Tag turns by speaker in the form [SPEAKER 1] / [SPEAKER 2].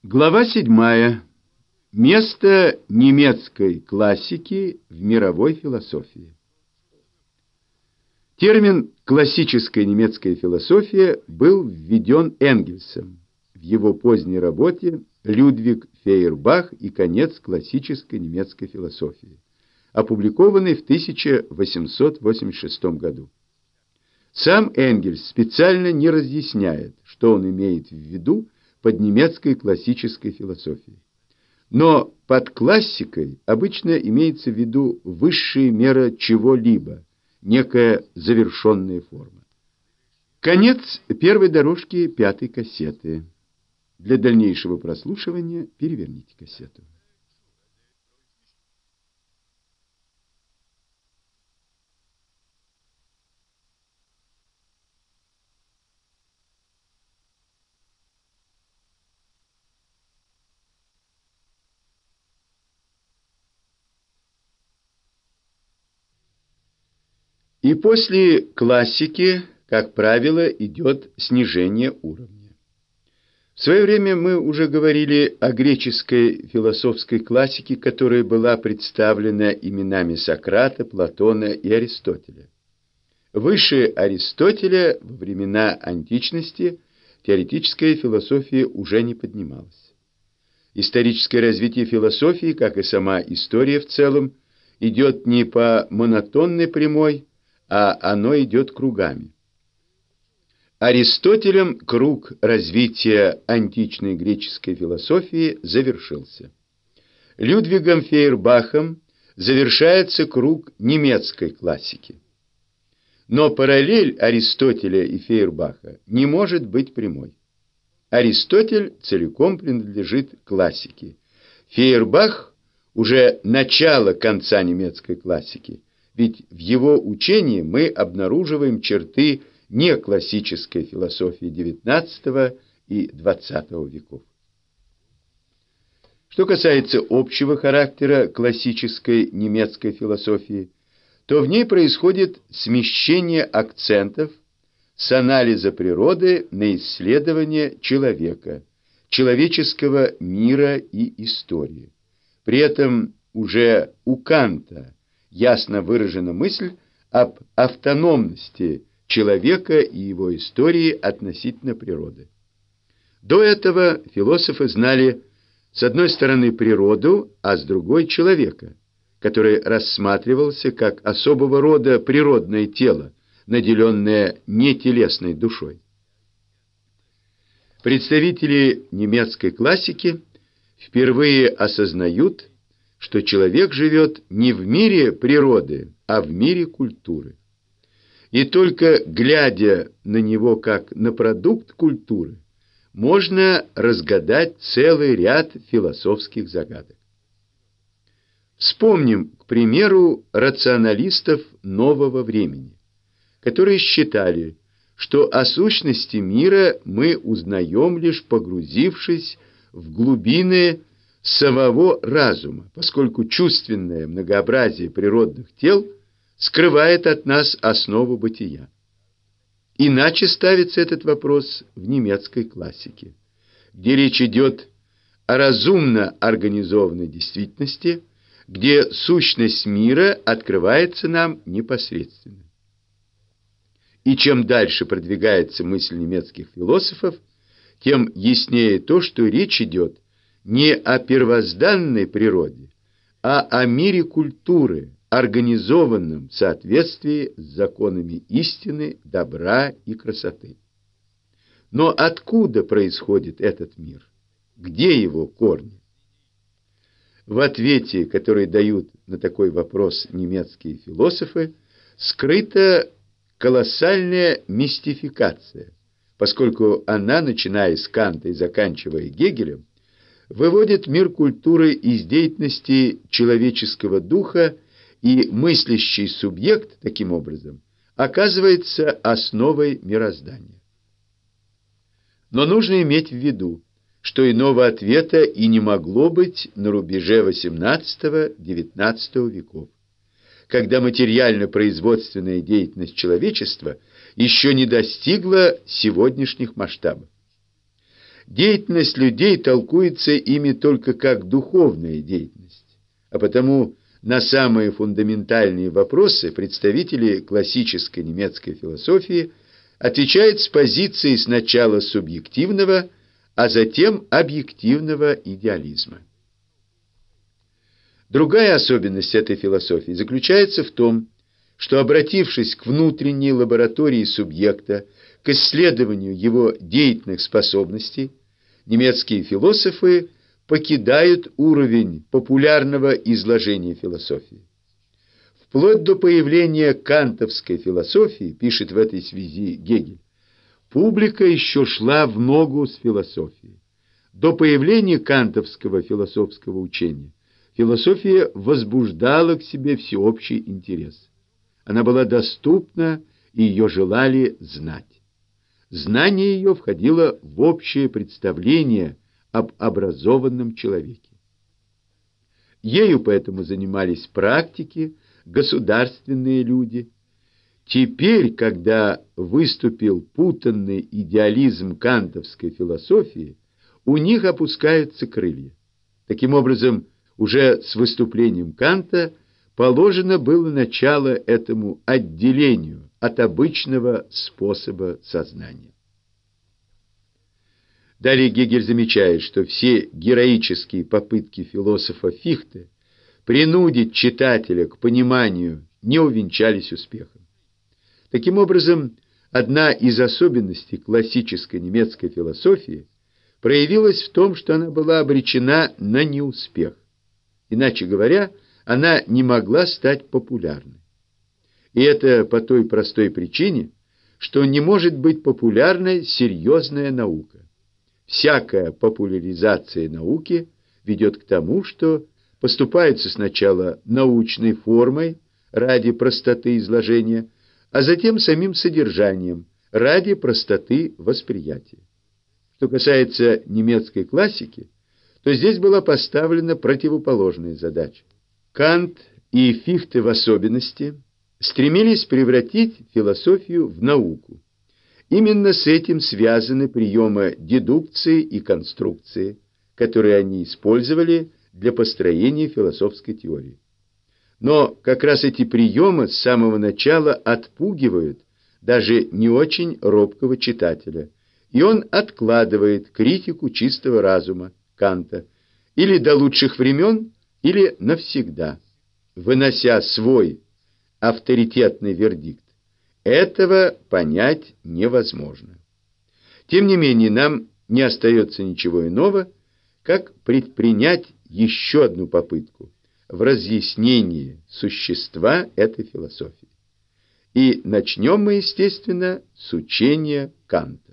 [SPEAKER 1] Глава 7. Место немецкой классики в мировой философии. Термин «классическая немецкая философия» был введен Энгельсом в его поздней работе «Людвиг Фейербах и конец классической немецкой философии», опубликованной в 1886 году. Сам Энгельс специально не разъясняет, что он имеет в виду под немецкой классической философией. Но под классикой обычно имеется в виду высшая мера чего-либо, некая завершенная форма. Конец первой дорожки 5-й кассеты. Для дальнейшего прослушивания переверните кассету. И после классики, как правило, идет снижение уровня. В свое время мы уже говорили о греческой философской классике, которая была представлена именами Сократа, Платона и Аристотеля. Выше Аристотеля во времена античности теоретическая философия уже не поднималась. Историческое развитие философии, как и сама история в целом, идет не по монотонной прямой, а оно идет кругами. Аристотелем круг развития античной греческой философии завершился. Людвигом Фейербахом завершается круг немецкой классики. Но параллель Аристотеля и Фейербаха не может быть прямой. Аристотель целиком принадлежит классике. Фейербах уже начало конца немецкой классики. Ведь в его учении мы обнаруживаем черты неклассической философии XIX и XX веков. Что касается общего характера классической немецкой философии, то в ней происходит смещение акцентов с анализа природы на исследование человека, человеческого мира и истории. При этом уже у Канта ясно выражена мысль об автономности человека и его истории относительно природы. До этого философы знали с одной стороны природу, а с другой человека, который рассматривался как особого рода природное тело, наделенное нетелесной душой. Представители немецкой классики впервые осознают, что человек живет не в мире природы, а в мире культуры. И только глядя на него как на продукт культуры, можно разгадать целый ряд философских загадок. Вспомним, к примеру, рационалистов нового времени, которые считали, что о сущности мира мы узнаем лишь погрузившись в глубины самого разума, поскольку чувственное многообразие природных тел скрывает от нас основу бытия. Иначе ставится этот вопрос в немецкой классике, где речь идет о разумно организованной действительности, где сущность мира открывается нам непосредственно. И чем дальше продвигается мысль немецких философов, тем яснее то, что речь идет не о первозданной природе, а о мире культуры, организованном в соответствии с законами истины, добра и красоты. Но откуда происходит этот мир? Где его корни? В ответе, который дают на такой вопрос немецкие философы, скрыта колоссальная мистификация, поскольку она, начиная с Канта и заканчивая Гегелем, выводит мир культуры из деятельности человеческого духа, и мыслящий субъект, таким образом, оказывается основой мироздания. Но нужно иметь в виду, что иного ответа и не могло быть на рубеже XVIII-XIX веков, когда материально-производственная деятельность человечества еще не достигла сегодняшних масштабов. Деятельность людей толкуется ими только как духовная деятельность, а потому на самые фундаментальные вопросы представители классической немецкой философии отвечают с позиции сначала субъективного, а затем объективного идеализма. Другая особенность этой философии заключается в том, что, обратившись к внутренней лаборатории субъекта, к исследованию его деятельных способностей, немецкие философы покидают уровень популярного изложения философии. Вплоть до появления кантовской философии, пишет в этой связи Гегель, публика еще шла в ногу с философией. До появления кантовского философского учения философия возбуждала к себе всеобщий интерес. Она была доступна, и ее желали знать. Знание ее входило в общее представление об образованном человеке. Ею поэтому занимались практики, государственные люди. Теперь, когда выступил путанный идеализм кантовской философии, у них опускаются крылья. Таким образом, уже с выступлением Канта положено было начало этому отделению от обычного способа сознания. Далее Гегель замечает, что все героические попытки философа Фихте принудить читателя к пониманию не увенчались успехом. Таким образом, одна из особенностей классической немецкой философии проявилась в том, что она была обречена на неуспех. Иначе говоря, она не могла стать популярной. И это по той простой причине, что не может быть популярной серьезная наука. Всякая популяризация науки ведет к тому, что поступается сначала научной формой ради простоты изложения, а затем самим содержанием ради простоты восприятия. Что касается немецкой классики, то здесь была поставлена противоположная задача. Кант и Фихте в особенности стремились превратить философию в науку. Именно с этим связаны приемы дедукции и конструкции, которые они использовали для построения философской теории. Но как раз эти приемы с самого начала отпугивают даже не очень робкого читателя, и он откладывает критику чистого разума Канта или до лучших времен, или навсегда, вынося свой авторитетный вердикт. Этого понять невозможно. Тем не менее, нам не остается ничего иного, как предпринять еще одну попытку в разъяснении существа этой философии. И начнем мы, естественно, с учения Канта.